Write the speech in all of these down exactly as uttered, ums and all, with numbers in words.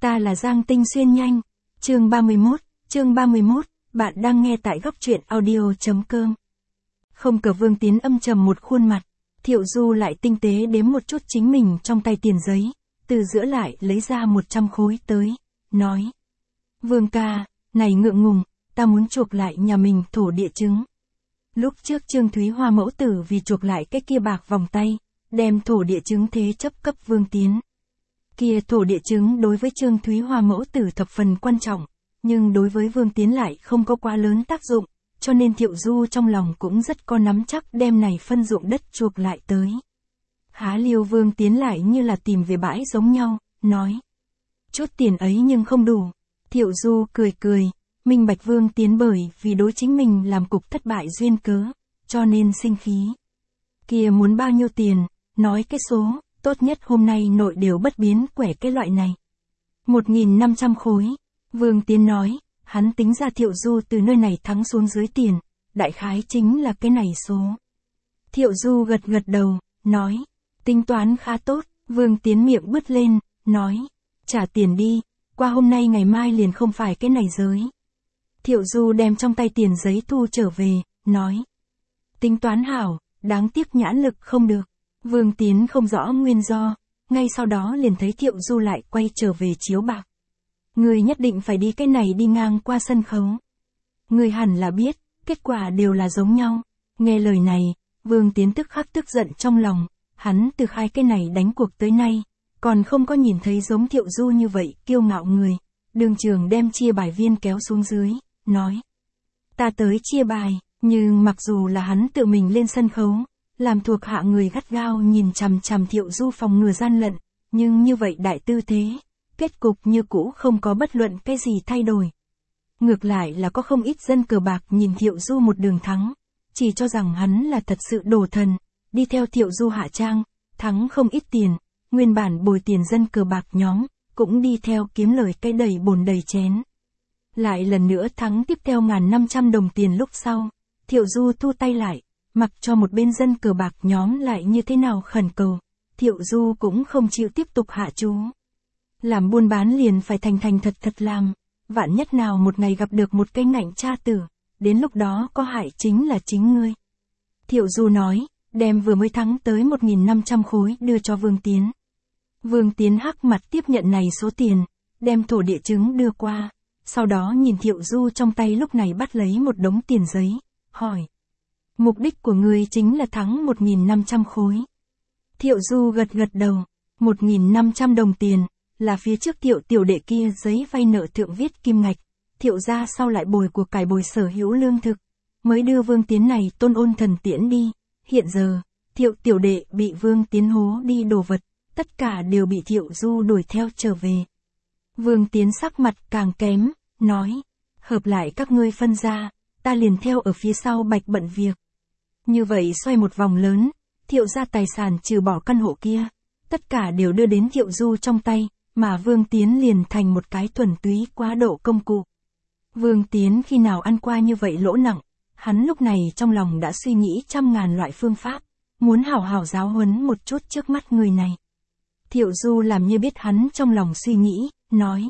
Ta là Giang Tinh Xuyên Nhanh. Chương ba mươi mốt, chương ba mươi mốt, bạn đang nghe tại góc truyện audio.com. Không cờ Vương Tiến âm trầm một khuôn mặt, Thiệu Du lại tinh tế đếm một chút chính mình trong tay tiền giấy, từ giữa lại lấy ra một trăm khối tới, nói. Vương ca, này ngượng ngùng, ta muốn chuộc lại nhà mình thổ địa chứng. Lúc trước Trương Thúy Hoa mẫu tử vì chuộc lại cái kia bạc vòng tay, đem thổ địa chứng thế chấp cấp Vương Tiến. Kia thổ địa chứng đối với Trương Thúy Hoa mẫu tử thập phần quan trọng, nhưng đối với Vương Tiến lại không có quá lớn tác dụng, cho nên Thiệu Du trong lòng cũng rất có nắm chắc đem này phân ruộng đất chuộc lại tới. Há liêu Vương Tiến lại như là tìm về bãi giống nhau, nói. Chút tiền ấy nhưng không đủ. Thiệu Du cười cười, minh bạch Vương Tiến bởi vì đối chính mình làm cục thất bại duyên cớ, cho nên sinh khí. Kia muốn bao nhiêu tiền, nói cái số, tốt nhất hôm nay nội đều bất biến quẻ cái loại này. Một nghìn năm trăm khối, Vương Tiến nói, hắn tính ra Thiệu Du từ nơi này thắng xuống dưới tiền, đại khái chính là cái này số. Thiệu Du gật gật đầu, nói, tính toán khá tốt, Vương Tiến miệng bứt lên, nói, trả tiền đi, qua hôm nay ngày mai liền không phải cái này giới. Thiệu Du đem trong tay tiền giấy thu trở về, nói, tính toán hảo, đáng tiếc nhãn lực không được. Vương Tiến không rõ nguyên do, ngay sau đó liền thấy Thiệu Du lại quay trở về chiếu bạc. Người nhất định phải đi cái này đi ngang qua sân khấu. Người hẳn là biết, kết quả đều là giống nhau. Nghe lời này, Vương Tiến tức khắc tức giận trong lòng, hắn từ khai cái này đánh cuộc tới nay, còn không có nhìn thấy giống Thiệu Du như vậy kiêu ngạo người. Đường trường đem chia bài viên kéo xuống dưới, nói. Ta tới chia bài, nhưng mặc dù là hắn tự mình lên sân khấu, làm thuộc hạ người gắt gao nhìn chằm chằm Thiệu Du phòng ngừa gian lận, nhưng như vậy đại tư thế, kết cục như cũ không có bất luận cái gì thay đổi. Ngược lại là có không ít dân cờ bạc nhìn Thiệu Du một đường thắng, chỉ cho rằng hắn là thật sự đồ thần, đi theo Thiệu Du hạ trang, thắng không ít tiền, nguyên bản bồi tiền dân cờ bạc nhóm, cũng đi theo kiếm lời cái đầy bồn đầy chén. Lại lần nữa thắng tiếp theo ngàn năm trăm đồng tiền lúc sau, Thiệu Du thu tay lại. Mặc cho một bên dân cờ bạc nhóm lại như thế nào khẩn cầu, Thiệu Du cũng không chịu tiếp tục hạ chú. Làm buôn bán liền phải thành thành thật thật làm, vạn nhất nào một ngày gặp được một cái ngạnh cha tử, đến lúc đó có hại chính là chính ngươi. Thiệu Du nói, đem vừa mới thắng tới một nghìn năm trăm khối đưa cho Vương Tiến. Vương Tiến hắc mặt tiếp nhận này số tiền, đem thổ địa chứng đưa qua, sau đó nhìn Thiệu Du trong tay lúc này bắt lấy một đống tiền giấy, hỏi. Mục đích của ngươi chính là thắng một nghìn năm trăm khối. Thiệu Du gật gật đầu, một nghìn năm trăm đồng tiền, là phía trước Thiệu tiểu đệ kia giấy vay nợ thượng viết kim ngạch, Thiệu ra sau lại bồi của cải bồi sở hữu lương thực, mới đưa Vương Tiến này tôn ôn thần tiễn đi, hiện giờ, Thiệu tiểu đệ bị Vương Tiến hố đi đồ vật, tất cả đều bị Thiệu Du đuổi theo trở về. Vương Tiến sắc mặt càng kém, nói, hợp lại các ngươi phân ra, ta liền theo ở phía sau bạch bận việc. Như vậy xoay một vòng lớn, Thiệu ra tài sản trừ bỏ căn hộ kia, tất cả đều đưa đến Thiệu Du trong tay, mà Vương Tiến liền thành một cái thuần túy quá độ công cụ. Vương Tiến khi nào ăn qua như vậy lỗ nặng, hắn lúc này trong lòng đã suy nghĩ trăm ngàn loại phương pháp, muốn hảo hảo giáo huấn một chút trước mắt người này. Thiệu Du làm như biết hắn trong lòng suy nghĩ, nói.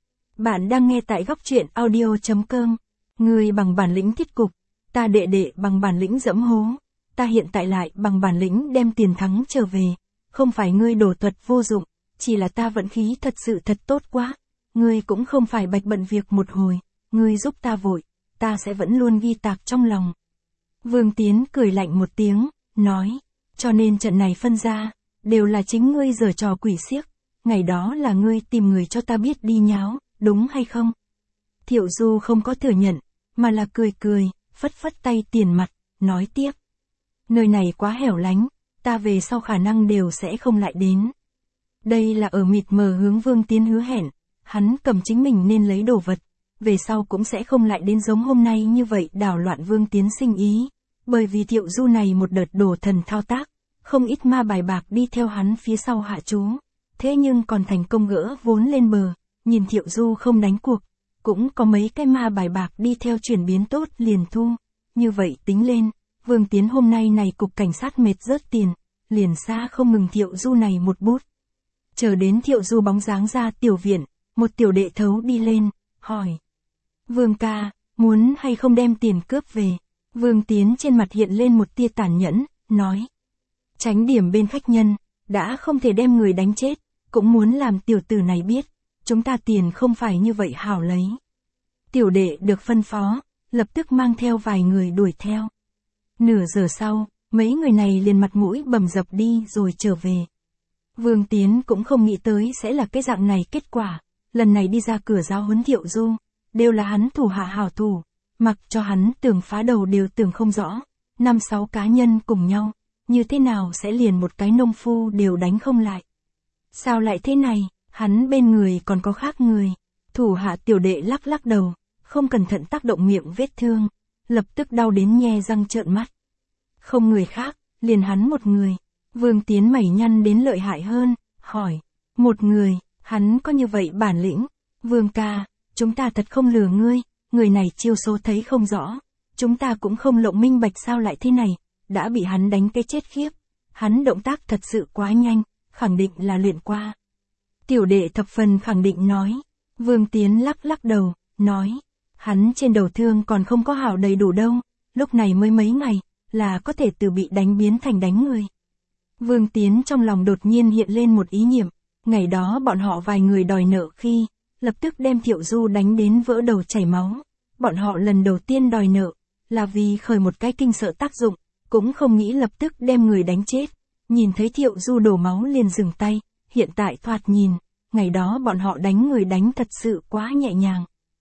Bạn đang nghe tại góc truyện audio.com, người bằng bản lĩnh thiết cục. Ta đệ đệ bằng bản lĩnh dẫm hố, ta hiện tại lại bằng bản lĩnh đem tiền thắng trở về, không phải ngươi đổ thuật vô dụng, chỉ là ta vận khí thật sự thật tốt quá, ngươi cũng không phải bạch bận việc một hồi, ngươi giúp ta vội, ta sẽ vẫn luôn ghi tạc trong lòng. Vương Tiến cười lạnh một tiếng, nói, cho nên trận này phân ra, đều là chính ngươi giở trò quỷ xiếc, ngày đó là ngươi tìm người cho ta biết đi nháo, đúng hay không? Thiệu Du không có thừa nhận, mà là cười cười. Phất phất tay tiền mặt, nói tiếp. Nơi này quá hẻo lánh, ta về sau khả năng đều sẽ không lại đến. Đây là ở mịt mờ hướng Vương Tiến hứa hẹn, hắn cầm chính mình nên lấy đồ vật, về sau cũng sẽ không lại đến giống hôm nay như vậy đảo loạn Vương Tiến sinh ý, bởi vì Thiệu Du này một đợt đồ thần thao tác, không ít ma bài bạc đi theo hắn phía sau hạ chú, thế nhưng còn thành công gỡ vốn lên bờ, nhìn Thiệu Du không đánh cuộc. Cũng có mấy cái ma bài bạc đi theo chuyển biến tốt liền thu. Như vậy tính lên, Vương Tiến hôm nay này cục cảnh sát mệt rớt tiền, liền xa không ngừng Thiệu Du này một bút. Chờ đến Thiệu Du bóng dáng ra tiểu viện, một tiểu đệ thấu đi lên, hỏi. Vương ca, muốn hay không đem tiền cướp về? Vương Tiến trên mặt hiện lên một tia tàn nhẫn, nói. Tránh điểm bên khách nhân, đã không thể đem người đánh chết, cũng muốn làm tiểu tử này biết, chúng ta tiền không phải như vậy hảo lấy. Tiểu đệ được phân phó, lập tức mang theo vài người đuổi theo. Nửa giờ sau, mấy người này liền mặt mũi bầm dập đi rồi trở về. Vương Tiến cũng không nghĩ tới sẽ là cái dạng này kết quả, lần này đi ra cửa giáo huấn Thiệu Du, đều là hắn thủ hạ hảo thủ, mặc cho hắn tưởng phá đầu đều tưởng không rõ, năm sáu cá nhân cùng nhau, như thế nào sẽ liền một cái nông phu đều đánh không lại. Sao lại thế này, hắn bên người còn có khác người, thủ hạ tiểu đệ lắc lắc đầu, không cẩn thận tác động miệng vết thương, lập tức đau đến nhe răng trợn mắt. Không người khác, liền hắn một người. Vương Tiến mày nhăn đến lợi hại hơn, hỏi. Một người, hắn có như vậy bản lĩnh. Vương ca, chúng ta thật không lừa ngươi, người này chiêu số thấy không rõ. Chúng ta cũng không lộng minh bạch sao lại thế này, đã bị hắn đánh cái chết khiếp. Hắn động tác thật sự quá nhanh, khẳng định là luyện qua. Tiểu đệ thập phần khẳng định nói. Vương Tiến lắc lắc đầu, nói. Hắn trên đầu thương còn không có hảo đầy đủ đâu, lúc này mới mấy ngày, là có thể từ bị đánh biến thành đánh người. Vương Tiến trong lòng đột nhiên hiện lên một ý niệm, ngày đó bọn họ vài người đòi nợ khi, lập tức đem Thiệu Du đánh đến vỡ đầu chảy máu. Bọn họ lần đầu tiên đòi nợ, là vì khởi một cái kinh sợ tác dụng, cũng không nghĩ lập tức đem người đánh chết. Nhìn thấy Thiệu Du đổ máu liền dừng tay, hiện tại thoạt nhìn, ngày đó bọn họ đánh người đánh thật sự quá nhẹ nhàng.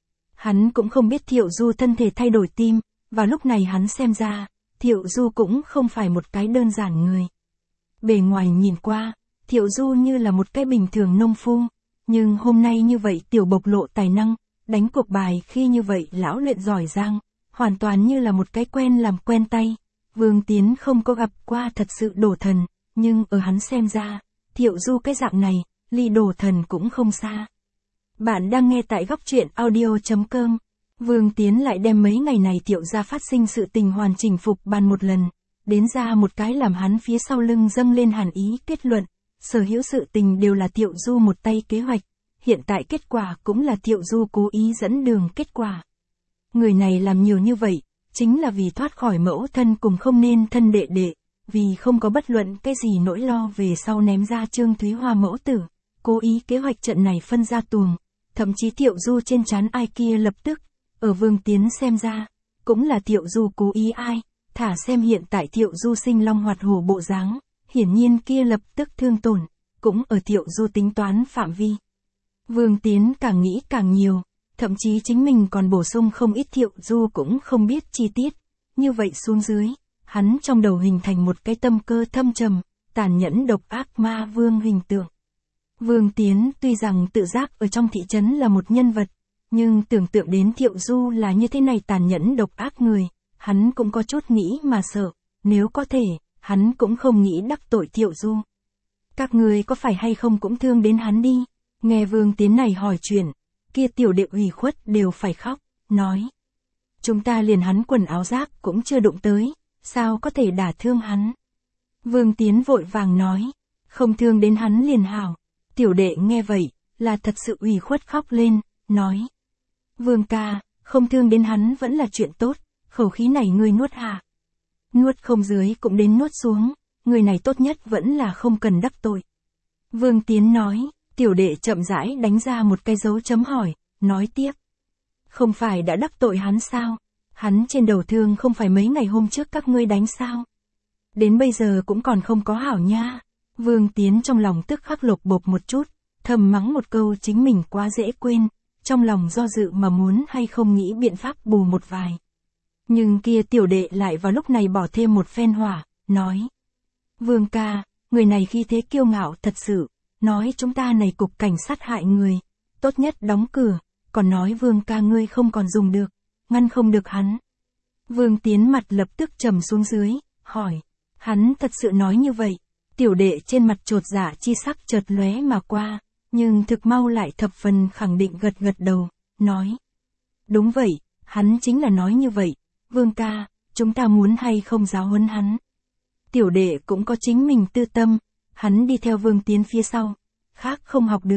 Hắn cũng không biết Thiệu Du thân thể thay đổi tim, và lúc này hắn xem ra, Thiệu Du cũng không phải một cái đơn giản người. Bề ngoài nhìn qua, Thiệu Du như là một cái bình thường nông phu, nhưng hôm nay như vậy tiểu bộc lộ tài năng, đánh cuộc bài khi như vậy lão luyện giỏi giang, hoàn toàn như là một cái quen làm quen tay. Vương Tiến không có gặp qua thật sự đổ thần, nhưng ở hắn xem ra, Thiệu Du cái dạng này, ly đổ thần cũng không xa. Bạn đang nghe tại góc truyện audio chấm com. Vương Tiến lại đem mấy ngày này Thiệu gia phát sinh sự tình hoàn chỉnh phục bàn một lần, đến ra một cái làm hắn phía sau lưng dâng lên hàn ý kết luận, sở hữu sự tình đều là Thiệu Du một tay kế hoạch, hiện tại kết quả cũng là Thiệu Du cố ý dẫn đường kết quả. Người này làm nhiều như vậy, chính là vì thoát khỏi mẫu thân cùng không nên thân đệ đệ, vì không có bất luận cái gì nỗi lo về sau ném ra Trương Thúy Hoa mẫu tử, cố ý kế hoạch trận này phân ra tuồng. Thậm chí Thiệu Du trên trán ai kia lập tức, ở Vương Tiến xem ra, cũng là Thiệu Du cố ý ai, thả xem hiện tại Thiệu Du sinh long hoạt hổ bộ dáng, hiển nhiên kia lập tức thương tổn, cũng ở Thiệu Du tính toán phạm vi. Vương Tiến càng nghĩ càng nhiều, thậm chí chính mình còn bổ sung không ít Thiệu Du cũng không biết chi tiết, như vậy xuống dưới, hắn trong đầu hình thành một cái tâm cơ thâm trầm, tàn nhẫn độc ác ma vương hình tượng. Vương Tiến tuy rằng tự giác ở trong thị trấn là một nhân vật, nhưng tưởng tượng đến Thiệu Du là như thế này tàn nhẫn độc ác người, hắn cũng có chút nghĩ mà sợ, nếu có thể, hắn cũng không nghĩ đắc tội Thiệu Du. Các người có phải hay không cũng thương đến hắn đi, nghe Vương Tiến này hỏi chuyện, kia tiểu đệ ủy khuất đều phải khóc, nói. Chúng ta liền hắn quần áo giáp cũng chưa đụng tới, sao có thể đả thương hắn. Vương Tiến vội vàng nói, không thương đến hắn liền hảo. Tiểu đệ nghe vậy, là thật sự ủy khuất khóc lên, nói. Vương ca, không thương đến hắn vẫn là chuyện tốt, khẩu khí này ngươi nuốt hạ. Nuốt không dưới cũng đến nuốt xuống, người này tốt nhất vẫn là không cần đắc tội. Vương Tiến nói, tiểu đệ chậm rãi đánh ra một cái dấu chấm hỏi, nói tiếp. Không phải đã đắc tội hắn sao? Hắn trên đầu thương không phải mấy ngày hôm trước các ngươi đánh sao? Đến bây giờ cũng còn không có hảo nha. Vương Tiến trong lòng tức khắc lột bột một chút, thầm mắng một câu chính mình quá dễ quên, trong lòng do dự mà muốn hay không nghĩ biện pháp bù một vài. Nhưng kia tiểu đệ lại vào lúc này bỏ thêm một phen hỏa, nói. Vương ca, người này khi thế kiêu ngạo thật sự, nói chúng ta này cục cảnh sát hại người, tốt nhất đóng cửa, còn nói Vương ca ngươi không còn dùng được, ngăn không được hắn. Vương Tiến mặt lập tức trầm xuống dưới, hỏi, hắn thật sự nói như vậy. Tiểu đệ trên mặt chột dạ chi sắc chợt lóe mà qua, nhưng thực mau lại thập phần khẳng định gật gật đầu, nói. Đúng vậy, hắn chính là nói như vậy, Vương ca, chúng ta muốn hay không giáo huấn hắn. Tiểu đệ cũng có chính mình tư tâm, hắn đi theo Vương Tiến phía sau, khác không học được.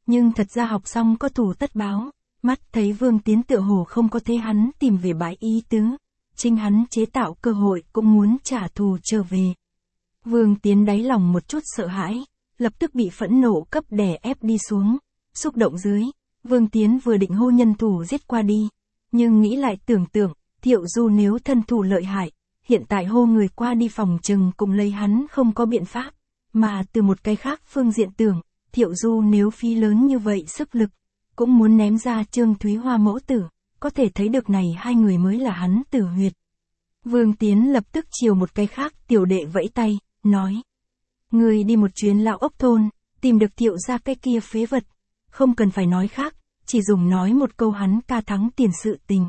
nhưng thật ra học xong có thù tất báo, mắt thấy Vương Tiến tựa hồ không có thế hắn tìm về bãi ý tứ, chính hắn chế tạo cơ hội cũng muốn trả thù trở về. Vương Tiến đáy lòng một chút sợ hãi, lập tức bị phẫn nộ cấp đè ép đi xuống, xúc động dưới, Vương Tiến vừa định hô nhân thủ giết qua đi, nhưng nghĩ lại tưởng tượng, Thiệu Du nếu thân thủ lợi hại, hiện tại hô người qua đi phòng chừng cũng lấy hắn không có biện pháp, mà từ một cái khác phương diện tưởng, Thiệu Du nếu phí lớn như vậy sức lực, cũng muốn ném ra Trương Thúy Hoa mẫu tử, có thể thấy được này hai người mới là hắn tử huyệt. Vương Tiến lập tức chiều một cái khác tiểu đệ vẫy tay, nói. Người đi một chuyến lão ốc thôn, tìm được Thiệu ra cái kia phế vật, không cần phải nói khác, chỉ dùng nói một câu hắn ca thắng tiền sự tình.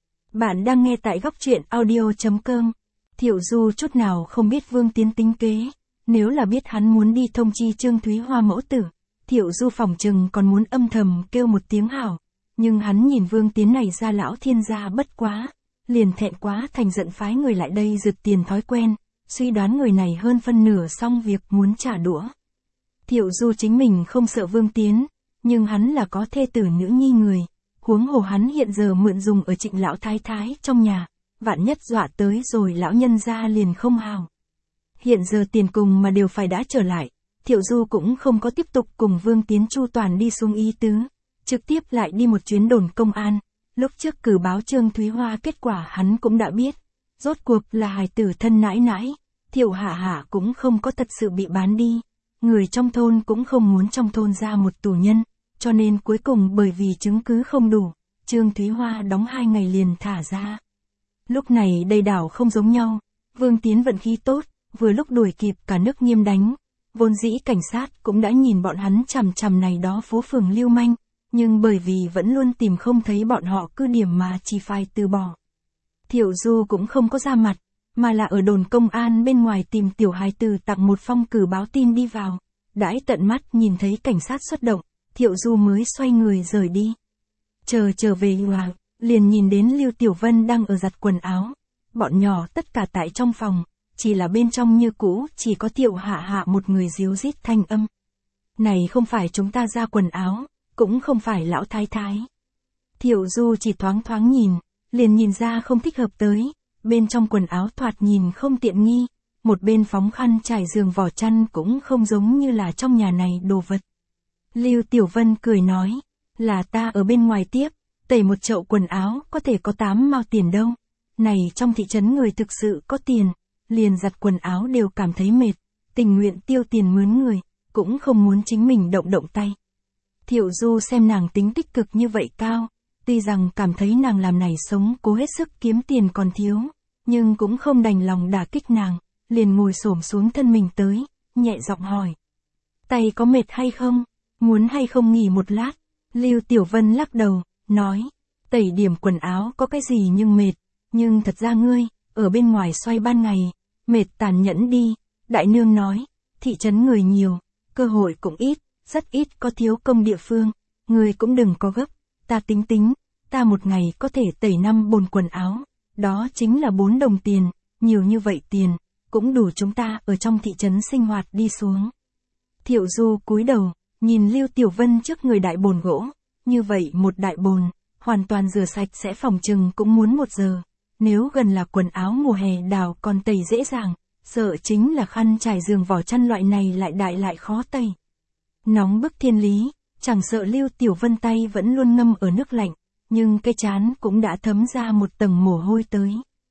Bạn đang nghe tại góc truyện audio.com. Thiệu Du chút nào không biết Vương Tiến tính kế, nếu là biết hắn muốn đi thông chi Trương Thúy Hoa mẫu tử, Thiệu Du phòng chừng còn muốn âm thầm kêu một tiếng hảo, nhưng hắn nhìn Vương Tiến này ra lão thiên gia bất quá, liền thẹn quá thành giận phái người lại đây rượt tiền thói quen, suy đoán người này hơn phân nửa xong việc muốn trả đũa. Thiệu Du chính mình không sợ Vương Tiến, nhưng hắn là có thê tử nữ nhi người, huống hồ hắn hiện giờ mượn dùng ở Trịnh lão thái thái trong nhà, vạn nhất dọa tới rồi lão nhân gia liền không hào. Hiện giờ tiền cùng mà đều phải đã trở lại, Thiệu Du cũng không có tiếp tục cùng Vương Tiến chu toàn đi xuống ý tứ, trực tiếp lại đi một chuyến đồn công an, lúc trước cử báo Trương Thúy Hoa kết quả hắn cũng đã biết, rốt cuộc là hài tử thân nãi nãi, Thiệu Hạ Hạ cũng không có thật sự bị bán đi, người trong thôn cũng không muốn trong thôn ra một tù nhân, cho nên cuối cùng bởi vì chứng cứ không đủ, Trương Thúy Hoa đóng hai ngày liền thả ra. Lúc này đây đảo không giống nhau, Vương Tiến vận khí tốt, vừa lúc đuổi kịp cả nước Nghiêm đánh, vốn dĩ cảnh sát cũng đã nhìn bọn hắn chằm chằm này đó phố phường lưu manh, nhưng bởi vì vẫn luôn tìm không thấy bọn họ cứ điểm mà chỉ phải từ bỏ. Thiệu Du cũng không có ra mặt, mà là ở đồn công an bên ngoài tìm tiểu hài tử tặng một phong cử báo tin đi vào, đãi tận mắt nhìn thấy cảnh sát xuất động, Thiệu Du mới xoay người rời đi. Chờ trở về hòa, liền nhìn đến Lưu Tiểu Vân đang ở giặt quần áo, bọn nhỏ tất cả tại trong phòng, chỉ là bên trong như cũ chỉ có Thiệu Hạ Hạ một người díu rít thanh âm. Này không phải chúng ta ra quần áo, cũng không phải lão thái thái. Thiệu Du chỉ thoáng thoáng nhìn, liền nhìn ra không thích hợp tới, bên trong quần áo thoạt nhìn không tiện nghi, một bên phóng khăn trải giường vỏ chăn cũng không giống như là trong nhà này đồ vật. Lưu Tiểu Vân cười nói, là ta ở bên ngoài tiếp, tẩy một chậu quần áo có thể có tám mao tiền đâu. Này trong thị trấn người thực sự có tiền, liền giặt quần áo đều cảm thấy mệt, tình nguyện tiêu tiền mướn người, cũng không muốn chính mình động động tay. Thiệu Du xem nàng tính tích cực như vậy cao, tuy rằng cảm thấy nàng làm này sống cố hết sức kiếm tiền còn thiếu, nhưng cũng không đành lòng đả kích nàng, liền ngồi xổm xuống thân mình tới, nhẹ giọng hỏi. Tay có mệt hay không? Muốn hay không nghỉ một lát? Lưu Tiểu Vân lắc đầu, nói, tẩy điểm quần áo có cái gì nhưng mệt, nhưng thật ra ngươi, ở bên ngoài xoay ban ngày, mệt tàn nhẫn đi, đại nương nói, thị trấn người nhiều, cơ hội cũng ít, rất ít có thiếu công địa phương, ngươi cũng đừng có gấp, ta tính tính, ta một ngày có thể tẩy năm bồn quần áo, đó chính là bốn đồng tiền, nhiều như vậy tiền, cũng đủ chúng ta ở trong thị trấn sinh hoạt đi xuống. Thiệu Du cúi đầu, nhìn Lưu Tiểu Vân trước người đại bồn gỗ, như vậy một đại bồn, hoàn toàn rửa sạch sẽ phòng chừng cũng muốn một giờ, nếu gần là quần áo mùa hè đào còn tẩy dễ dàng, sợ chính là khăn trải giường vỏ chăn loại này lại đại lại khó tẩy. Nóng bức thiên lý, chẳng sợ Lưu Tiểu Vân tay vẫn luôn ngâm ở nước lạnh, nhưng cái chán cũng đã thấm ra một tầng mồ hôi tới.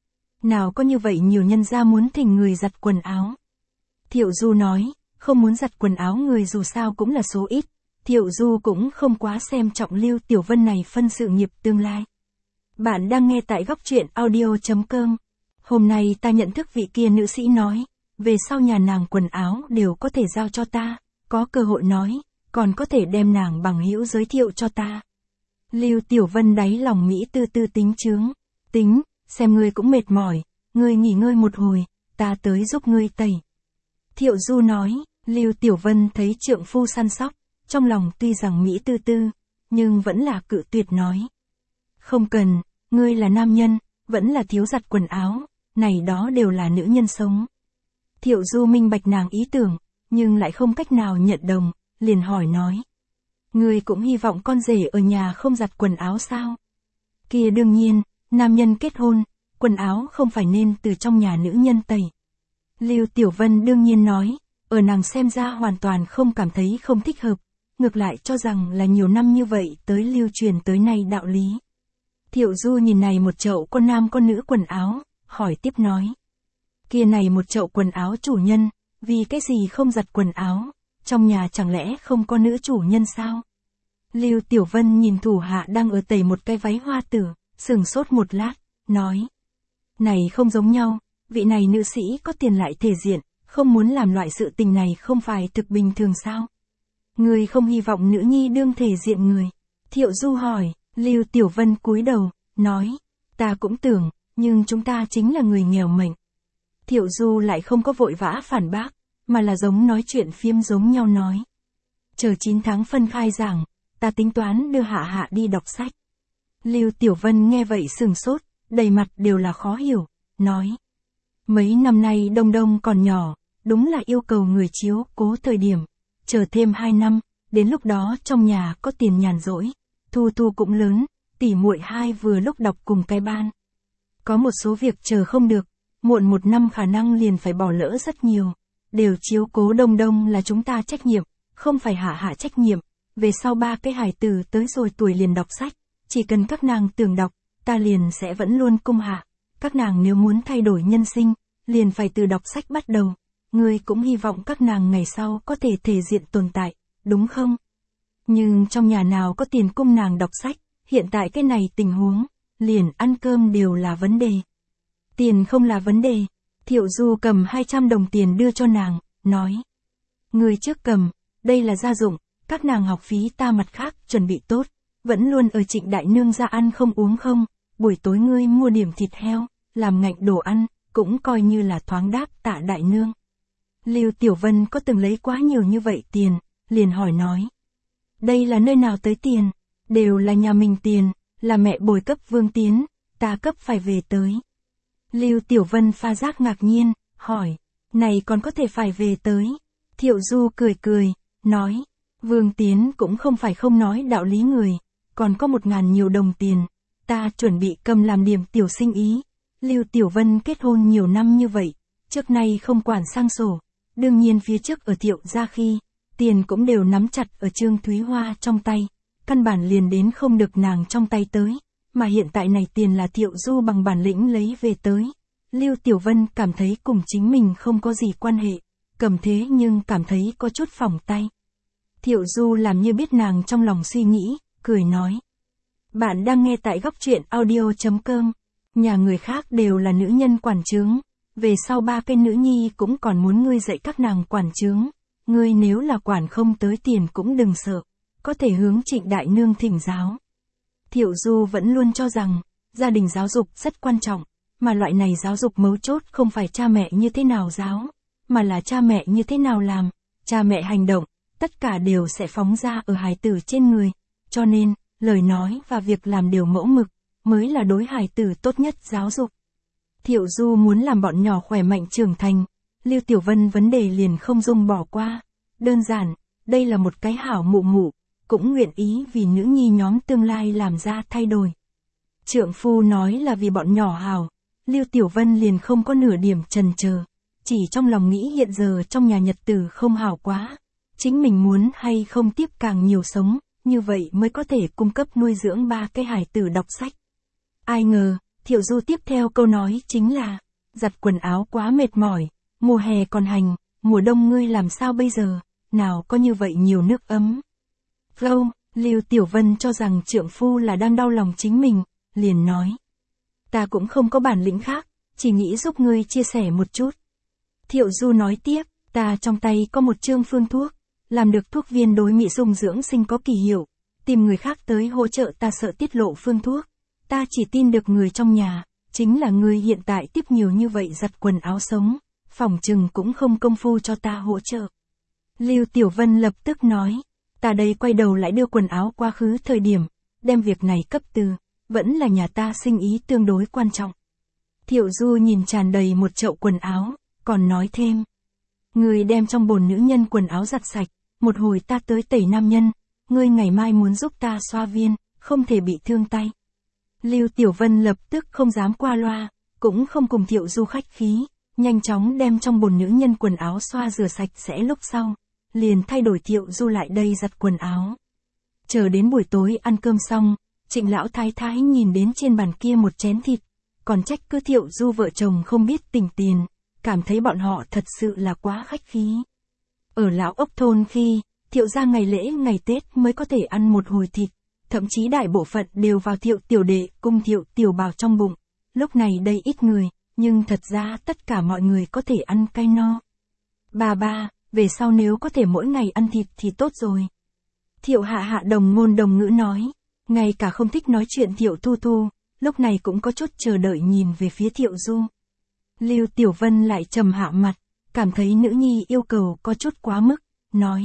Nào có như vậy nhiều nhân gia muốn thỉnh người giặt quần áo. Thiệu Du nói, không muốn giặt quần áo người dù sao cũng là số ít, Thiệu Du cũng không quá xem trọng Lưu Tiểu Vân này phân sự nghiệp tương lai. Bạn đang nghe tại góc truyện audio.com. Hôm nay ta nhận thức vị kia nữ sĩ nói, về sau nhà nàng quần áo đều có thể giao cho ta, có cơ hội nói, còn có thể đem nàng bằng hữu giới thiệu cho ta. Lưu Tiểu Vân đáy lòng Mỹ tư tư tính chướng, tính, xem ngươi cũng mệt mỏi, ngươi nghỉ ngơi một hồi, ta tới giúp ngươi tẩy. Thiệu Du nói, Lưu Tiểu Vân thấy trượng phu săn sóc, trong lòng tuy rằng Mỹ tư tư, nhưng vẫn là cự tuyệt nói. Không cần, ngươi là nam nhân, vẫn là thiếu giặt quần áo, này đó đều là nữ nhân sống. Thiệu Du minh bạch nàng ý tưởng, nhưng lại không cách nào nhận đồng, liền hỏi nói. Ngươi cũng hy vọng con rể ở nhà không giặt quần áo sao? Kia đương nhiên, nam nhân kết hôn, quần áo không phải nên từ trong nhà nữ nhân tẩy. Lưu Tiểu Vân đương nhiên nói, ở nàng xem ra hoàn toàn không cảm thấy không thích hợp, ngược lại cho rằng là nhiều năm như vậy tới lưu truyền tới nay đạo lý. Thiệu Du nhìn này một chậu con nam con nữ quần áo, hỏi tiếp nói. Kia này một chậu quần áo chủ nhân, vì cái gì không giặt quần áo, trong nhà chẳng lẽ không có nữ chủ nhân sao? Lưu Tiểu Vân nhìn thủ hạ đang ở tẩy một cái váy hoa tử, sừng sốt một lát, nói. Này không giống nhau, vị này nữ sĩ có tiền lại thể diện, không muốn làm loại sự tình này không phải thực bình thường sao? Người không hy vọng nữ nhi đương thể diện người. Thiệu Du hỏi, Lưu Tiểu Vân cúi đầu, nói. Ta cũng tưởng, nhưng chúng ta chính là người nghèo mệnh. Thiệu Du lại không có vội vã phản bác, mà là giống nói chuyện phiếm giống nhau nói. Chờ chín tháng phân khai giảng, ta tính toán đưa Hạ Hạ đi đọc sách. Lưu Tiểu Vân nghe vậy sừng sốt, đầy mặt đều là khó hiểu, nói. Mấy năm nay Đông Đông còn nhỏ, đúng là yêu cầu người chiếu cố thời điểm. Chờ thêm hai năm, đến lúc đó trong nhà có tiền nhàn rỗi. Thu Thu cũng lớn, tỷ muội hai vừa lúc đọc cùng cái ban. Có một số việc chờ không được, muộn một năm khả năng liền phải bỏ lỡ rất nhiều. Đều chiếu cố Đông Đông là chúng ta trách nhiệm, không phải Hạ Hạ trách nhiệm. Về sau ba cái hài tử tới rồi tuổi liền đọc sách, chỉ cần các nàng tưởng đọc, ta liền sẽ vẫn luôn cung hạ. Các nàng nếu muốn thay đổi nhân sinh, liền phải từ đọc sách bắt đầu. Ngươi cũng hy vọng các nàng ngày sau có thể thể diện tồn tại, đúng không? Nhưng trong nhà nào có tiền cung nàng đọc sách, hiện tại cái này tình huống, liền ăn cơm đều là vấn đề. Tiền không là vấn đề. Thiệu Du cầm hai trăm đồng tiền đưa cho nàng, nói. Ngươi trước cầm, đây là gia dụng, các nàng học phí ta mặt khác chuẩn bị tốt, vẫn luôn ở Trịnh đại nương ra ăn không uống không, buổi tối ngươi mua điểm thịt heo, làm ngạnh đồ ăn, cũng coi như là thoáng đáp tạ đại nương. Lưu Tiểu Vân có từng lấy quá nhiều như vậy tiền, liền hỏi nói. Đây là nơi nào tới tiền, đều là nhà mình tiền, là mẹ bồi cấp Vương Tiến, ta cấp phải về tới. Lưu Tiểu Vân pha giác ngạc nhiên, hỏi, này còn có thể phải về tới. Thiệu Du cười cười, nói, Vương Tiến cũng không phải không nói đạo lý người, còn có một ngàn nhiều đồng tiền, ta chuẩn bị cầm làm điểm tiểu sinh ý. Lưu Tiểu Vân kết hôn nhiều năm như vậy, trước nay không quản sang sổ, đương nhiên phía trước ở Thiệu gia khi, tiền cũng đều nắm chặt ở Trương Thúy Hoa trong tay, căn bản liền đến không được nàng trong tay tới, mà hiện tại này tiền là Thiệu Du bằng bản lĩnh lấy về tới. Lưu Tiểu Vân cảm thấy cùng chính mình không có gì quan hệ, cầm thế nhưng cảm thấy có chút phỏng tay. Thiệu Du làm như biết nàng trong lòng suy nghĩ, cười nói. Bạn đang nghe tại góc truyện audio chấm com, nhà người khác đều là nữ nhân quản chướng, về sau ba cái nữ nhi cũng còn muốn ngươi dạy các nàng quản chướng, ngươi nếu là quản không tới tiền cũng đừng sợ, có thể hướng Trịnh đại nương thỉnh giáo. Thiệu Du vẫn luôn cho rằng, gia đình giáo dục rất quan trọng, mà loại này giáo dục mấu chốt không phải cha mẹ như thế nào giáo, mà là cha mẹ như thế nào làm, cha mẹ hành động, tất cả đều sẽ phóng ra ở hài tử trên người, cho nên, lời nói và việc làm đều mẫu mực, mới là đối hài tử tốt nhất giáo dục. Thiệu Du muốn làm bọn nhỏ khỏe mạnh trưởng thành, Lưu Tiểu Vân vấn đề liền không dung bỏ qua, đơn giản, đây là một cái hảo mụ mụ, cũng nguyện ý vì nữ nhi nhóm tương lai làm ra thay đổi. Trượng phu nói là vì bọn nhỏ hảo, Lưu Tiểu Vân liền không có nửa điểm chần chờ, chỉ trong lòng nghĩ hiện giờ trong nhà nhật tử không hảo quá, chính mình muốn hay không tiếp càng nhiều sống, như vậy mới có thể cung cấp nuôi dưỡng ba cái hài tử đọc sách. Ai ngờ, Thiệu Du tiếp theo câu nói chính là, giặt quần áo quá mệt mỏi, mùa hè còn hành, mùa đông ngươi làm sao bây giờ, nào có như vậy nhiều nước ấm. Flow, Lưu Tiểu Vân cho rằng trượng phu là đang đau lòng chính mình, liền nói. Ta cũng không có bản lĩnh khác, chỉ nghĩ giúp ngươi chia sẻ một chút. Thiệu Du nói tiếp, ta trong tay có một chương phương thuốc, làm được thuốc viên đối mỹ dung dưỡng sinh có kỳ hiệu, tìm người khác tới hỗ trợ ta sợ tiết lộ phương thuốc, ta chỉ tin được người trong nhà, chính là người hiện tại tiếp nhiều như vậy giặt quần áo sống, phỏng chừng cũng không công phu cho ta hỗ trợ. Lưu Tiểu Vân lập tức nói, ta đây quay đầu lại đưa quần áo quá khứ thời điểm, đem việc này cấp từ, vẫn là nhà ta sinh ý tương đối quan trọng. Thiệu Du nhìn tràn đầy một chậu quần áo, còn nói thêm. Người đem trong bồn nữ nhân quần áo giặt sạch, một hồi ta tới tẩy nam nhân, ngươi ngày mai muốn giúp ta xoa viên, không thể bị thương tay. Lưu Tiểu Vân lập tức không dám qua loa, cũng không cùng Thiệu Du khách khí, nhanh chóng đem trong bồn nữ nhân quần áo xoa rửa sạch sẽ lúc sau, liền thay đổi Thiệu Du lại đây giặt quần áo. Chờ đến buổi tối ăn cơm xong, Trịnh lão thái thái nhìn đến trên bàn kia một chén thịt, còn trách cứ Thiệu Du vợ chồng không biết tình tiền, cảm thấy bọn họ thật sự là quá khách khí. Ở lão ốc thôn khi, Thiệu gia ngày lễ ngày Tết mới có thể ăn một hồi thịt, thậm chí đại bộ phận đều vào Thiệu tiểu đệ cùng Thiệu tiểu bào trong bụng. Lúc này đây ít người, nhưng thật ra tất cả mọi người có thể ăn cay no. Bà ba, về sau nếu có thể mỗi ngày ăn thịt thì tốt rồi. Thiệu Hạ Hạ đồng ngôn đồng ngữ nói, ngay cả không thích nói chuyện Thiệu Thu Thu, lúc này cũng có chút chờ đợi nhìn về phía Thiệu Du. Lưu Tiểu Vân lại trầm hạ mặt, cảm thấy nữ nhi yêu cầu có chút quá mức, nói.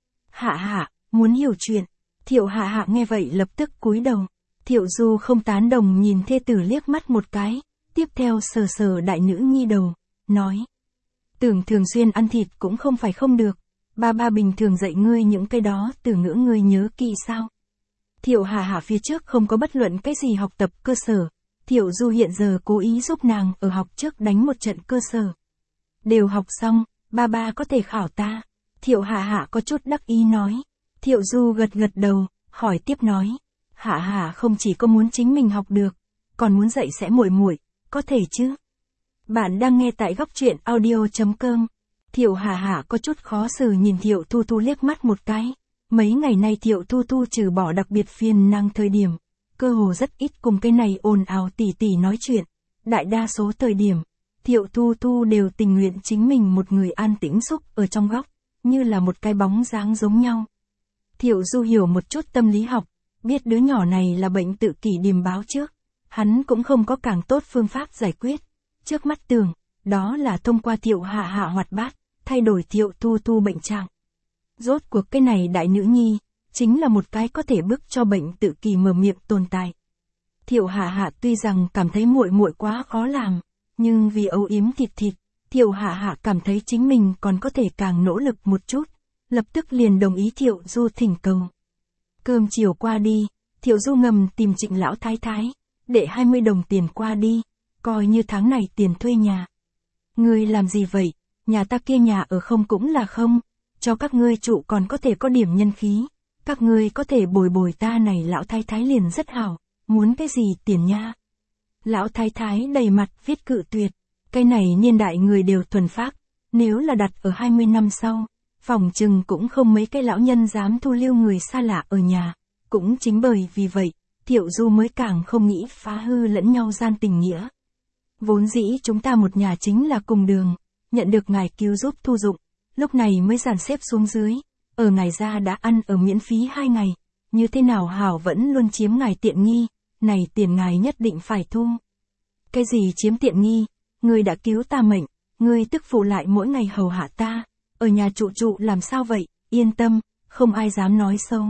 Hạ Hạ, muốn hiểu chuyện. Thiệu Hạ Hạ nghe vậy lập tức cúi đầu. Thiệu Du không tán đồng nhìn thê tử liếc mắt một cái, tiếp theo sờ sờ đại nữ nhi đầu, nói. Tưởng thường xuyên ăn thịt cũng không phải không được, ba ba bình thường dạy ngươi những cái đó từ ngữ ngươi nhớ kỹ sao. Thiệu Hạ Hạ phía trước không có bất luận cái gì học tập cơ sở, Thiệu Du hiện giờ cố ý giúp nàng ở học trước đánh một trận cơ sở. Đều học xong, ba ba có thể khảo ta. Thiệu Hạ Hạ có chút đắc ý nói. Thiệu Du gật gật đầu, hỏi tiếp nói. Hạ Hạ không chỉ có muốn chính mình học được, còn muốn dạy sẽ muội muội, có thể chứ? Bạn đang nghe tại góc truyện audio chấm com. Thiệu Hạ Hạ có chút khó xử nhìn Thiệu Thu Thu liếc mắt một cái. Mấy ngày nay Thiệu Thu Thu trừ bỏ đặc biệt phiền năng thời điểm, cơ hồ rất ít cùng cái này ồn ào tỉ tỉ nói chuyện. Đại đa số thời điểm, Thiệu Thu Thu đều tình nguyện chính mình một người an tĩnh xúc ở trong góc, như là một cái bóng dáng giống nhau. Thiệu Du hiểu một chút tâm lý học, biết đứa nhỏ này là bệnh tự kỷ điềm báo trước, hắn cũng không có càng tốt phương pháp giải quyết. Trước mắt tưởng, đó là thông qua Thiệu Hạ Hạ hoạt bát, thay đổi Thiệu Thu Thu bệnh trạng. Rốt cuộc cái này đại nữ nhi, chính là một cái có thể bức cho bệnh tự kỷ mở miệng tồn tại. Thiệu Hạ Hạ tuy rằng cảm thấy muội muội quá khó làm, nhưng vì âu yếm thịt thịt, Thiệu Hạ Hạ cảm thấy chính mình còn có thể càng nỗ lực một chút, lập tức liền đồng ý Thiệu Du thỉnh cầu. Cơm chiều qua đi, Thiệu Du ngầm tìm Trịnh lão thái thái, để hai mươi đồng tiền qua đi, coi như tháng này tiền thuê nhà. Ngươi làm gì vậy, nhà ta kia nhà ở không cũng là không, cho các ngươi trụ còn có thể có điểm nhân khí, các ngươi có thể bồi bồi ta này lão thái thái liền rất hảo, muốn cái gì tiền nha. Lão thái thái đầy mặt viết cự tuyệt, cái này niên đại người đều thuần phác, nếu là đặt ở hai mươi năm sau, phòng chừng cũng không mấy cái lão nhân dám thu lưu người xa lạ ở nhà, cũng chính bởi vì vậy, Thiệu Du mới càng không nghĩ phá hư lẫn nhau gian tình nghĩa. Vốn dĩ chúng ta một nhà chính là cùng đường, nhận được ngài cứu giúp thu dụng, lúc này mới dàn xếp xuống dưới, ở ngài ra đã ăn ở miễn phí hai ngày, như thế nào hảo vẫn luôn chiếm ngài tiện nghi, này tiền ngài nhất định phải thu. Cái gì chiếm tiện nghi, ngươi đã cứu ta mệnh, ngươi tức phụ lại mỗi ngày hầu hạ ta, ở nhà trụ trụ làm sao vậy, yên tâm, không ai dám nói xấu.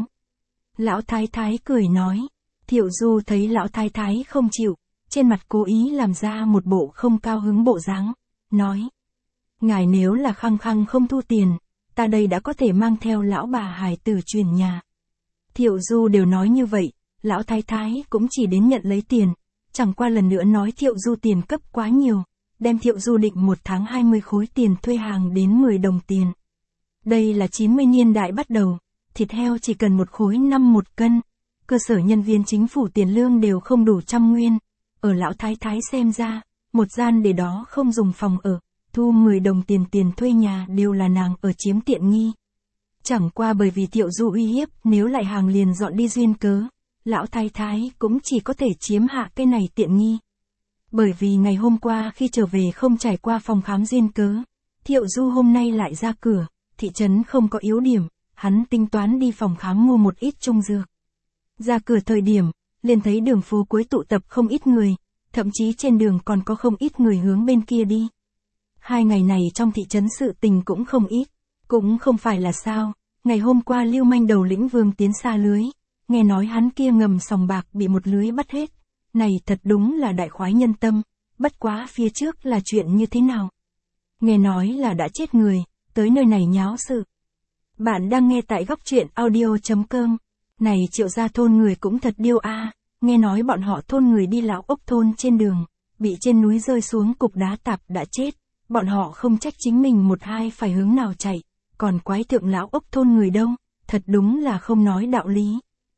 Lão thái thái cười nói, Thiệu Du thấy lão thái thái không chịu, trên mặt cố ý làm ra một bộ không cao hứng bộ dáng, nói. Ngài nếu là khăng khăng không thu tiền, ta đây đã có thể mang theo lão bà hài tử chuyển nhà. Thiệu Du đều nói như vậy, lão thái thái cũng chỉ đến nhận lấy tiền, chẳng qua lần nữa nói Thiệu Du tiền cấp quá nhiều, đem Thiệu Du định một tháng hai mươi khối tiền thuê hàng đến mười đồng tiền. Đây là chín mươi niên đại bắt đầu, thịt heo chỉ cần một khối năm một cân, cơ sở nhân viên chính phủ tiền lương đều không đủ trăm nguyên, ở lão thái thái xem ra, một gian để đó không dùng phòng ở, thu mười đồng tiền tiền thuê nhà đều là nàng ở chiếm tiện nghi. Chẳng qua bởi vì Thiệu Du uy hiếp nếu lại hàng liền dọn đi duyên cớ, lão thái thái cũng chỉ có thể chiếm hạ cái này tiện nghi. Bởi vì ngày hôm qua khi trở về không trải qua phòng khám duyên cớ, Thiệu Du hôm nay lại ra cửa, thị trấn không có yếu điểm, hắn tính toán đi phòng khám mua một ít trung dược. Ra cửa thời điểm, liền thấy đường phố cuối tụ tập không ít người, thậm chí trên đường còn có không ít người hướng bên kia đi. Hai ngày này trong thị trấn sự tình cũng không ít, cũng không phải là sao, ngày hôm qua lưu manh đầu lĩnh Vương Tiến xa lưới, nghe nói hắn kia ngầm sòng bạc bị một lưới bắt hết, này thật đúng là đại khoái nhân tâm, bất quá phía trước là chuyện như thế nào. Nghe nói là đã chết người, tới nơi này nháo sự. Bạn đang nghe tại góc truyện audio.com. Này Triệu gia thôn người cũng thật điêu a, nghe nói bọn họ thôn người đi lão ốc thôn trên đường, bị trên núi rơi xuống cục đá tạp đã chết, bọn họ không trách chính mình một hai phải hướng nào chạy, còn quái thượng lão ốc thôn người đâu, thật đúng là không nói đạo lý.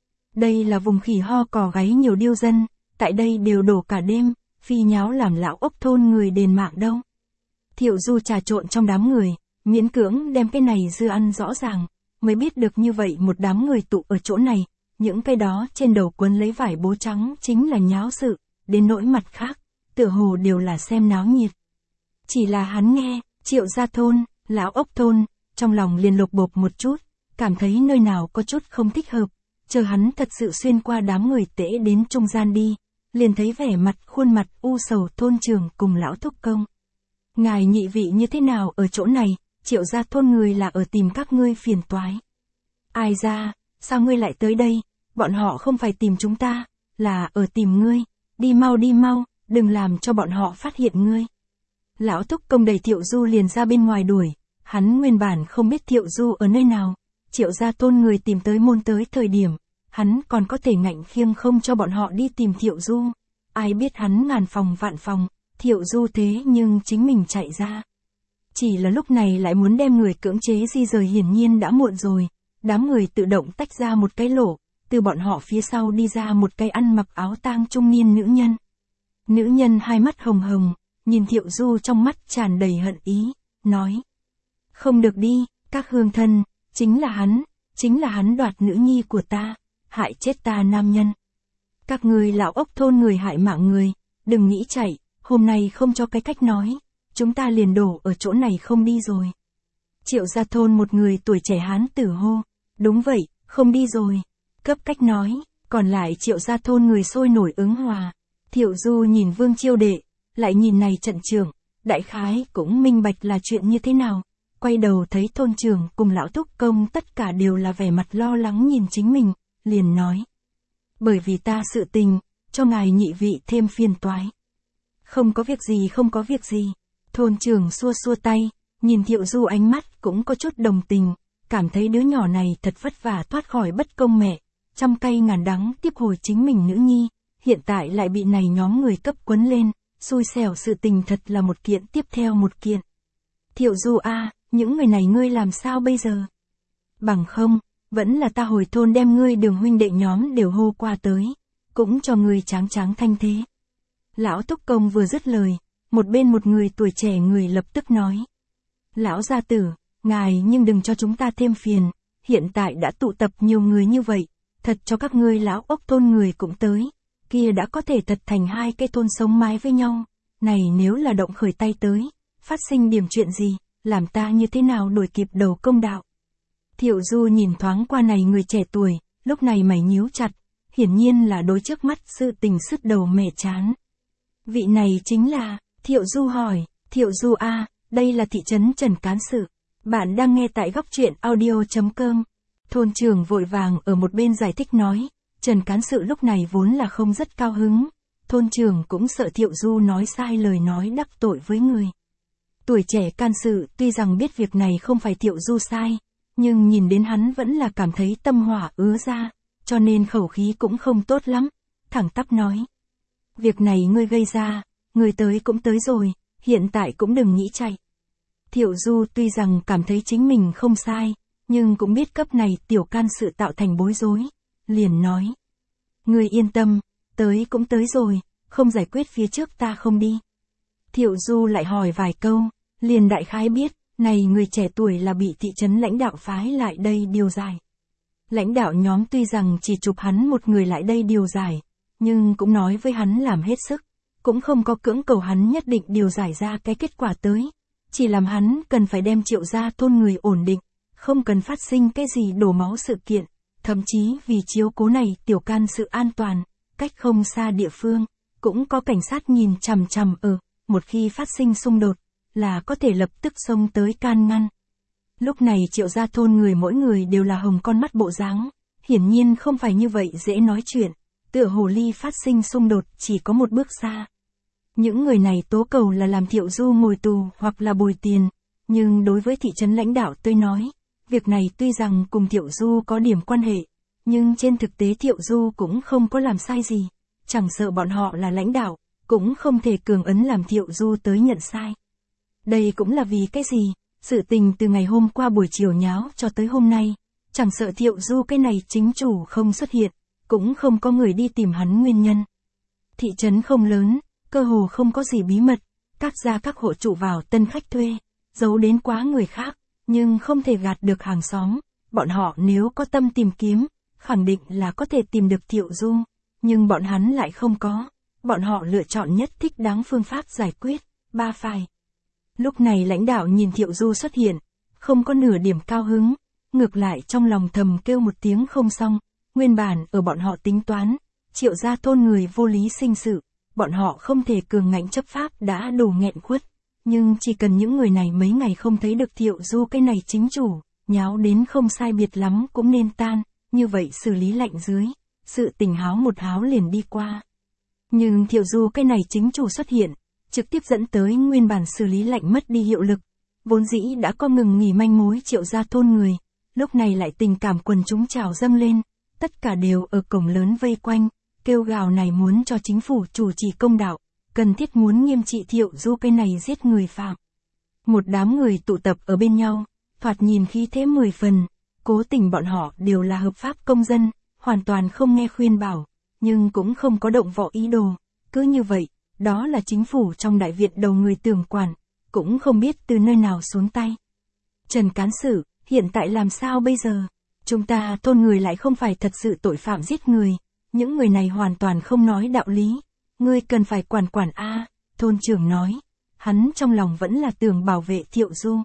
Đây là vùng khỉ ho cò gáy nhiều điêu dân, tại đây đều đổ cả đêm, phi nháo làm lão ốc thôn người đền mạng đâu. Thiệu Du trà trộn trong đám người, miễn cưỡng đem cái này dư ăn rõ ràng, mới biết được như vậy một đám người tụ ở chỗ này, những cái đó trên đầu quấn lấy vải bố trắng chính là nháo sự, đến nỗi mặt khác, tựa hồ đều là xem náo nhiệt. Chỉ là hắn nghe, Triệu gia thôn, lão ốc thôn, trong lòng liền lục bộp một chút, cảm thấy nơi nào có chút không thích hợp, chờ hắn thật sự xuyên qua đám người tễ đến trung gian đi, liền thấy vẻ mặt khuôn mặt u sầu thôn trưởng cùng lão thúc công. Ngài nhị vị như thế nào ở chỗ này, Triệu gia thôn người là ở tìm các ngươi phiền toái. Ai ra, sao ngươi lại tới đây, bọn họ không phải tìm chúng ta, là ở tìm ngươi, đi mau đi mau, đừng làm cho bọn họ phát hiện ngươi. Lão thúc công đẩy Thiệu Du liền ra bên ngoài đuổi, hắn nguyên bản không biết Thiệu Du ở nơi nào, Triệu gia thôn người tìm tới môn tới thời điểm, hắn còn có thể ngạnh khiêng không cho bọn họ đi tìm Thiệu Du, ai biết hắn ngàn phòng vạn phòng, Thiệu Du thế nhưng chính mình chạy ra. Chỉ là lúc này lại muốn đem người cưỡng chế di rời hiển nhiên đã muộn rồi, đám người tự động tách ra một cái lỗ, từ bọn họ phía sau đi ra một cái ăn mặc áo tang trung niên nữ nhân. Nữ nhân hai mắt hồng hồng, nhìn Thiệu Du trong mắt tràn đầy hận ý, nói. Không được đi, các hương thân, chính là hắn, chính là hắn đoạt nữ nhi của ta, hại chết ta nam nhân. Các người lão ốc thôn người hại mạng người, đừng nghĩ chạy, hôm nay không cho cái cách nói, chúng ta liền đổ ở chỗ này không đi rồi. Triệu gia thôn một người tuổi trẻ hán tử hô, đúng vậy, không đi rồi, cấp cách nói, còn lại Triệu gia thôn người sôi nổi ứng hòa. Thiệu Du nhìn Vương Chiêu Đệ, lại nhìn này trận trưởng, đại khái cũng minh bạch là chuyện như thế nào, quay đầu thấy thôn trưởng cùng lão thúc công tất cả đều là vẻ mặt lo lắng nhìn chính mình, liền nói. Bởi vì ta sự tình, cho ngài nhị vị thêm phiền toái. Không có việc gì không có việc gì, thôn trưởng xua xua tay, nhìn Thiệu Du ánh mắt cũng có chút đồng tình, cảm thấy đứa nhỏ này thật vất vả thoát khỏi bất công mẹ, trăm cay ngàn đắng tiếp hồi chính mình nữ nhi, hiện tại lại bị này nhóm người cấp quấn lên, xui xẻo sự tình thật là một kiện tiếp theo một kiện. Thiệu Du a, những người này ngươi làm sao bây giờ? Bằng không, vẫn là ta hồi thôn đem ngươi đường huynh đệ nhóm đều hô qua tới, cũng cho ngươi tráng tráng thanh thế. Lão thúc công vừa dứt lời, một bên một người tuổi trẻ người lập tức nói. Lão gia tử, ngài nhưng đừng cho chúng ta thêm phiền, hiện tại đã tụ tập nhiều người như vậy, thật cho các ngươi lão ốc thôn người cũng tới, kia đã có thể thật thành hai cái thôn sống mái với nhau, này nếu là động khởi tay tới, phát sinh điểm chuyện gì, làm ta như thế nào đuổi kịp đầu công đạo. Thiệu Du nhìn thoáng qua này người trẻ tuổi, lúc này mày nhíu chặt, hiển nhiên là đối trước mắt sự tình sứt đầu mẻ chán. Vị này chính là, Thiệu Du hỏi, Thiệu Du a, đây là thị trấn Trần Cán Sự, bạn đang nghe tại góc truyện audio.com. Thôn trưởng vội vàng ở một bên giải thích nói, Trần Cán Sự lúc này vốn là không rất cao hứng, thôn trưởng cũng sợ Thiệu Du nói sai lời nói đắc tội với người. Tuổi trẻ can sự tuy rằng biết việc này không phải Thiệu Du sai, nhưng nhìn đến hắn vẫn là cảm thấy tâm hỏa ứa ra, cho nên khẩu khí cũng không tốt lắm, thẳng tắp nói. Việc này ngươi gây ra, người tới cũng tới rồi, hiện tại cũng đừng nghĩ chạy. Thiệu Du tuy rằng cảm thấy chính mình không sai, nhưng cũng biết cấp này tiểu can sự tạo thành bối rối, liền nói. Ngươi yên tâm, tới cũng tới rồi, không giải quyết phía trước ta không đi. Thiệu Du lại hỏi vài câu, liền đại khái biết, này người trẻ tuổi là bị thị trấn lãnh đạo phái lại đây điều giải. Lãnh đạo nhóm tuy rằng chỉ chụp hắn một người lại đây điều giải, nhưng cũng nói với hắn làm hết sức, cũng không có cưỡng cầu hắn nhất định điều giải ra cái kết quả tới, chỉ làm hắn cần phải đem Triệu gia thôn người ổn định, không cần phát sinh cái gì đổ máu sự kiện, thậm chí vì chiếu cố này tiểu can sự an toàn, cách không xa địa phương, cũng có cảnh sát nhìn chằm chằm ở, một khi phát sinh xung đột, là có thể lập tức xông tới can ngăn. Lúc này Triệu gia thôn người mỗi người đều là hồng con mắt bộ dáng, hiển nhiên không phải như vậy dễ nói chuyện, tựa hồ ly phát sinh xung đột chỉ có một bước xa. Những người này tố cầu là làm Thiệu Du ngồi tù hoặc là bồi tiền, nhưng đối với thị trấn lãnh đạo tôi nói, Việc này tuy rằng cùng Thiệu Du có điểm quan hệ, nhưng trên thực tế Thiệu Du cũng không có làm sai gì. Chẳng sợ bọn họ là lãnh đạo, cũng không thể cường ấn làm Thiệu Du tới nhận sai. Đây cũng là vì cái gì? Sự tình từ ngày hôm qua buổi chiều nháo cho tới hôm nay, chẳng sợ Thiệu Du cái này chính chủ không xuất hiện, cũng không có người đi tìm hắn nguyên nhân. Thị trấn không lớn, cơ hồ không có gì bí mật, các gia các hộ trụ vào tân khách thuê, giấu đến quá người khác, nhưng không thể gạt được hàng xóm, bọn họ nếu có tâm tìm kiếm, khẳng định là có thể tìm được Thiệu Du, nhưng bọn hắn lại không có, bọn họ lựa chọn nhất thích đáng phương pháp giải quyết, ba phải. Lúc này lãnh đạo nhìn Thiệu Du xuất hiện, không có nửa điểm cao hứng, ngược lại trong lòng thầm kêu một tiếng không xong, nguyên bản ở bọn họ tính toán, Triệu gia thôn người vô lý sinh sự, bọn họ không thể cường ngạnh chấp pháp đã đủ nghẹn khuất, nhưng chỉ cần những người này mấy ngày không thấy được Thiệu Du cái này chính chủ, nháo đến không sai biệt lắm cũng nên tan, như vậy xử lý lạnh dưới, sự tình háo một háo liền đi qua. Nhưng Thiệu Du cái này chính chủ xuất hiện, trực tiếp dẫn tới nguyên bản xử lý lạnh mất đi hiệu lực, vốn dĩ đã có ngừng nghỉ manh mối Triệu gia thôn người, lúc này lại tình cảm quần chúng trào dâng lên, tất cả đều ở cổng lớn vây quanh, kêu gào này muốn cho chính phủ chủ trì công đạo, cần thiết muốn nghiêm trị Thiệu Du cái này giết người phạm. Một đám người tụ tập ở bên nhau, thoạt nhìn khí thế mười phần, cố tình bọn họ đều là hợp pháp công dân, hoàn toàn không nghe khuyên bảo, nhưng cũng không có động võ ý đồ, cứ như vậy, đó là chính phủ trong đại viện đầu người tưởng quản, cũng không biết từ nơi nào xuống tay. Trần Cán Sự, hiện tại làm sao bây giờ? Chúng ta thôn người lại không phải thật sự tội phạm giết người, những người này hoàn toàn không nói đạo lý, ngươi cần phải quản quản a, thôn trưởng nói, hắn trong lòng vẫn là tưởng bảo vệ Thiệu Du.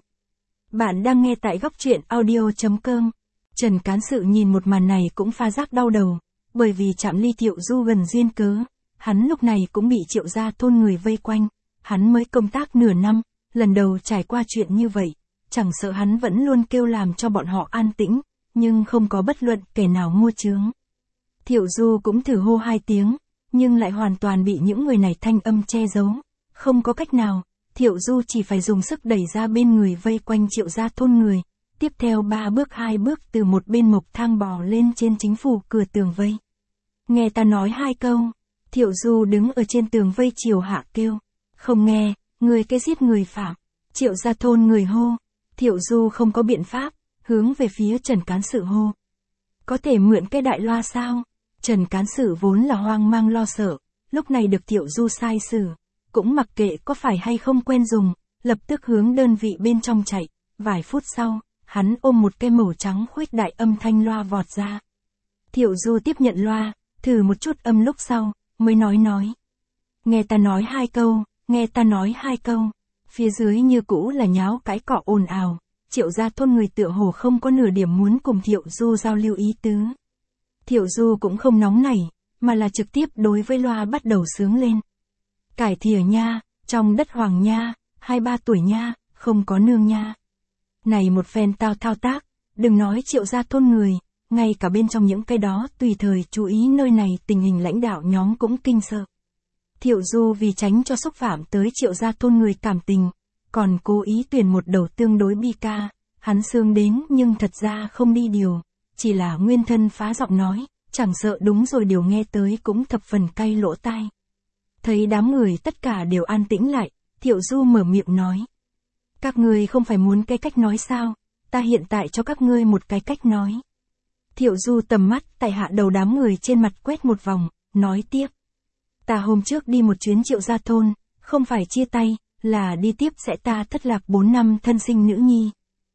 Bạn đang nghe tại góc truyện audio chấm com. Trần Cán Sự nhìn một màn này cũng pha giác đau đầu, bởi vì chạm ly Thiệu Du gần duyên cớ, hắn lúc này cũng bị Triệu gia thôn người vây quanh, hắn mới công tác nửa năm, lần đầu trải qua chuyện như vậy, chẳng sợ hắn vẫn luôn kêu làm cho bọn họ an tĩnh, nhưng không có bất luận kẻ nào mua chướng. Thiệu Du cũng thử hô hai tiếng, nhưng lại hoàn toàn bị những người này thanh âm che giấu, không có cách nào, Thiệu Du chỉ phải dùng sức đẩy ra bên người vây quanh Triệu gia thôn người, tiếp theo ba bước hai bước từ một bên mộc thang bò lên trên chính phủ cửa tường vây. Nghe ta nói hai câu, Thiệu Du đứng ở trên tường vây chiều hạ kêu, không nghe, người cái giết người phạm, Triệu gia thôn người hô, Thiệu Du không có biện pháp, hướng về phía Trần Cán Sự hô. Có thể mượn cái đại loa sao? Trần Cán Sự vốn là hoang mang lo sợ, lúc này được Thiệu Du sai xử, cũng mặc kệ có phải hay không quen dùng, lập tức hướng đơn vị bên trong chạy, vài phút sau, hắn ôm một cây màu trắng khuếch đại âm thanh loa vọt ra. Thiệu Du tiếp nhận loa, thử một chút âm lúc sau, mới nói nói. Nghe ta nói hai câu, nghe ta nói hai câu, phía dưới như cũ là nháo cái cọ ồn ào, Triệu gia thôn người tựa hồ không có nửa điểm muốn cùng Thiệu Du giao lưu ý tứ. Thiệu Du cũng không nóng nảy, mà là trực tiếp đối với loa bắt đầu sướng lên. Cải thìa nha, trong đất hoàng nha, hai ba tuổi nha, không có nương nha. Này một phen tao thao tác, đừng nói Triệu gia thôn người, ngay cả bên trong những cái đó tùy thời chú ý nơi này tình hình lãnh đạo nhóm cũng kinh sợ. Thiệu Du vì tránh cho xúc phạm tới Triệu gia thôn người cảm tình, còn cố ý tuyển một đầu tương đối bi ca, hắn sướng đến nhưng thật ra không đi điều, chỉ là nguyên thân phá giọng nói, chẳng sợ đúng rồi điều nghe tới cũng thập phần cay lỗ tai. Thấy đám người tất cả đều an tĩnh lại, Thiệu Du mở miệng nói. Các ngươi không phải muốn cái cách nói sao, ta hiện tại cho các ngươi một cái cách nói. Thiệu Du tầm mắt tại hạ đầu đám người trên mặt quét một vòng, nói tiếp. Ta hôm trước đi một chuyến Triệu gia thôn, không phải chia tay, là đi tiếp sẽ ta thất lạc bốn năm thân sinh nữ nhi.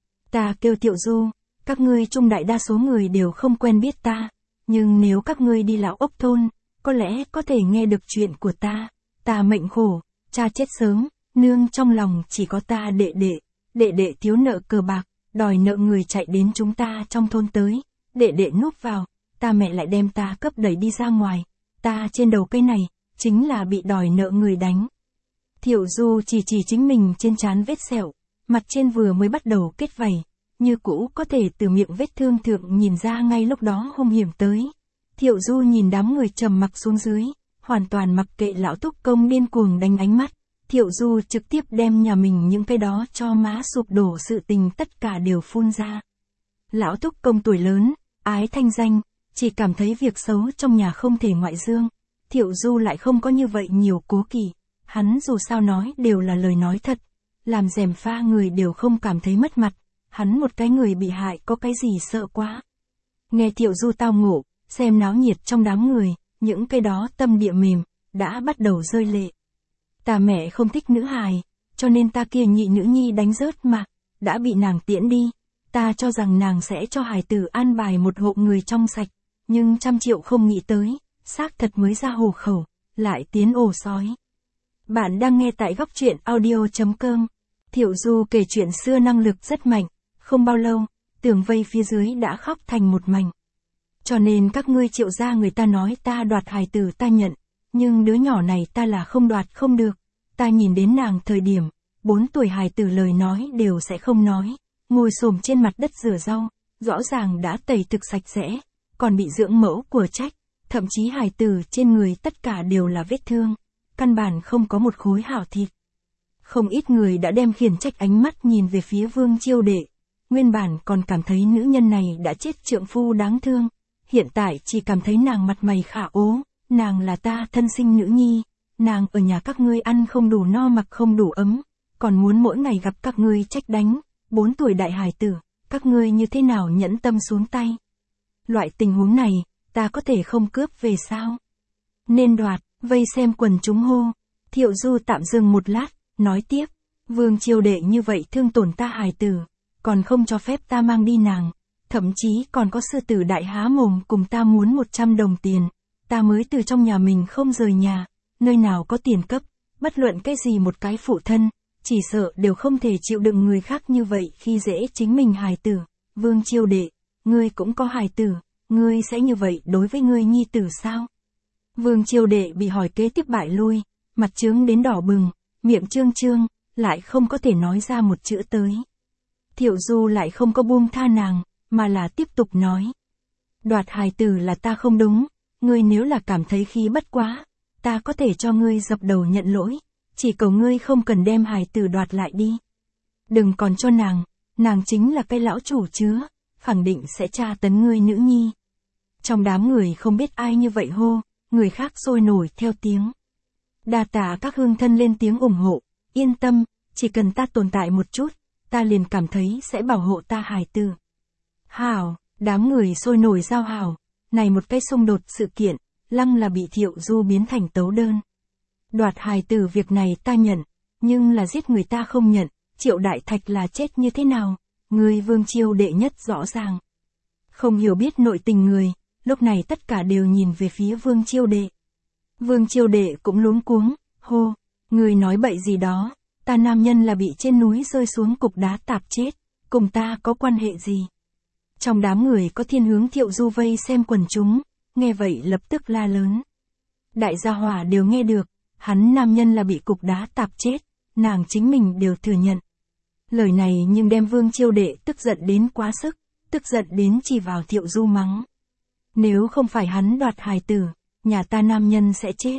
Ta kêu Thiệu Du, các ngươi trung đại đa số người đều không quen biết ta, nhưng nếu các ngươi đi lão ốc thôn, có lẽ có thể nghe được chuyện của ta. Ta mệnh khổ, cha chết sớm, nương trong lòng chỉ có ta đệ đệ, đệ đệ thiếu nợ cờ bạc, đòi nợ người chạy đến chúng ta trong thôn tới, đệ đệ núp vào, ta mẹ lại đem ta cấp đẩy đi ra ngoài, ta trên đầu cây này, chính là bị đòi nợ người đánh. Thiệu Du chỉ chỉ chính mình trên trán vết sẹo, mặt trên vừa mới bắt đầu kết vảy, như cũ có thể từ miệng vết thương thượng nhìn ra ngay lúc đó hung hiểm tới. Thiệu Du nhìn đám người trầm mặc xuống dưới, hoàn toàn mặc kệ lão túc công điên cuồng đánh ánh mắt, Thiệu Du trực tiếp đem nhà mình những cái đó cho má sụp đổ sự tình tất cả đều phun ra. Lão thúc công tuổi lớn, ái thanh danh, chỉ cảm thấy việc xấu trong nhà không thể ngoại dương. Thiệu Du lại không có như vậy nhiều cố kỵ, hắn dù sao nói đều là lời nói thật, làm gièm pha người đều không cảm thấy mất mặt, hắn một cái người bị hại có cái gì sợ quá. Nghe Thiệu Du tao ngộ, xem náo nhiệt trong đám người, những cái đó tâm địa mềm, đã bắt đầu rơi lệ. Ta mẹ không thích nữ hài, cho nên ta kia nhị nữ nhi đánh rớt mà, đã bị nàng tiễn đi, ta cho rằng nàng sẽ cho hài tử an bài một hộ người trong sạch, nhưng trăm triệu không nghĩ tới, xác thật mới ra hồ khẩu, lại tiến ổ sói. Bạn đang nghe tại góc truyện audio chấm com. Thiệu Du kể chuyện xưa năng lực rất mạnh, không bao lâu, tường vây phía dưới đã khóc thành một mảnh. Cho nên các ngươi Triệu gia người ta nói ta đoạt hài tử ta nhận, nhưng đứa nhỏ này ta là không đoạt không được, ta nhìn đến nàng thời điểm, bốn tuổi hài tử lời nói đều sẽ không nói, ngồi xổm trên mặt đất rửa rau, rõ ràng đã tẩy thực sạch sẽ, còn bị dưỡng mẫu của trách, thậm chí hài tử trên người tất cả đều là vết thương, căn bản không có một khối hảo thịt. Không ít người đã đem khiển trách ánh mắt nhìn về phía Vương Chiêu Đệ, nguyên bản còn cảm thấy nữ nhân này đã chết trượng phu đáng thương, hiện tại chỉ cảm thấy nàng mặt mày khả ố, nàng là ta thân sinh nữ nhi, nàng ở nhà các ngươi ăn không đủ no mặc không đủ ấm, còn muốn mỗi ngày gặp các ngươi trách đánh, bốn tuổi đại hài tử, các ngươi như thế nào nhẫn tâm xuống tay. Loại tình huống này, ta có thể không cướp về sao? Nên đoạt, vây xem quần chúng hô. Thiệu Du tạm dừng một lát, nói tiếp, Vương Chiêu Đệ như vậy thương tổn ta hài tử, còn không cho phép ta mang đi nàng, thậm chí còn có sư tử đại há mồm cùng ta muốn một trăm đồng tiền, ta mới từ trong nhà mình không rời nhà, nơi nào có tiền cấp, bất luận cái gì một cái phụ thân, chỉ sợ đều không thể chịu đựng người khác như vậy khi dễ chính mình hài tử. Vương Chiêu Đệ, ngươi cũng có hài tử, ngươi sẽ như vậy đối với ngươi nhi tử sao? Vương Chiêu Đệ bị hỏi kế tiếp bại lui, mặt trướng đến đỏ bừng, miệng trương trương, lại không có thể nói ra một chữ tới. Thiệu Du lại không có buông tha nàng, mà là tiếp tục nói. Đoạt hài tử là ta không đúng, ngươi nếu là cảm thấy khí bất quá, ta có thể cho ngươi dập đầu nhận lỗi, chỉ cầu ngươi không cần đem hài tử đoạt lại đi. Đừng còn cho nàng, nàng chính là cái lão chủ chứa, khẳng định sẽ tra tấn ngươi nữ nhi. Trong đám người không biết ai như vậy hô, người khác sôi nổi theo tiếng. Đa tạ các hương thân lên tiếng ủng hộ, yên tâm, chỉ cần ta tồn tại một chút, ta liền cảm thấy sẽ bảo hộ ta hài tử. Hảo, đám người sôi nổi giao hảo, này một cái xung đột sự kiện, lăng là bị Thiệu Du biến thành tấu đơn. Đoạt hài tử việc này ta nhận, nhưng là giết người ta không nhận, Triệu Đại Thạch là chết như thế nào, người Vương Chiêu Đệ nhất rõ ràng. Không hiểu biết nội tình người, lúc này tất cả đều nhìn về phía Vương Chiêu Đệ. Vương Chiêu Đệ cũng luống cuống, hô, người nói bậy gì đó, ta nam nhân là bị trên núi rơi xuống cục đá tạp chết, cùng ta có quan hệ gì? Trong đám người có thiên hướng Thiệu Du vây xem quần chúng, nghe vậy lập tức la lớn. Đại gia hỏa đều nghe được, hắn nam nhân là bị cục đá tạp chết, nàng chính mình đều thừa nhận. Lời này nhưng đem Vương Chiêu Đệ tức giận đến quá sức, tức giận đến chỉ vào Thiệu Du mắng. Nếu không phải hắn đoạt hài tử, nhà ta nam nhân sẽ chết.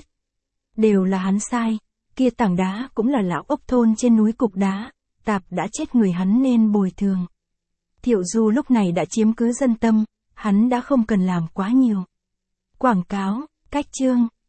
Đều là hắn sai, kia tảng đá cũng là lão ốc thôn trên núi cục đá, tạp đã chết người hắn nên bồi thường. Thiệu Du lúc này đã chiếm cứ dân tâm, hắn đã không cần làm quá nhiều. Quảng cáo, cách chương.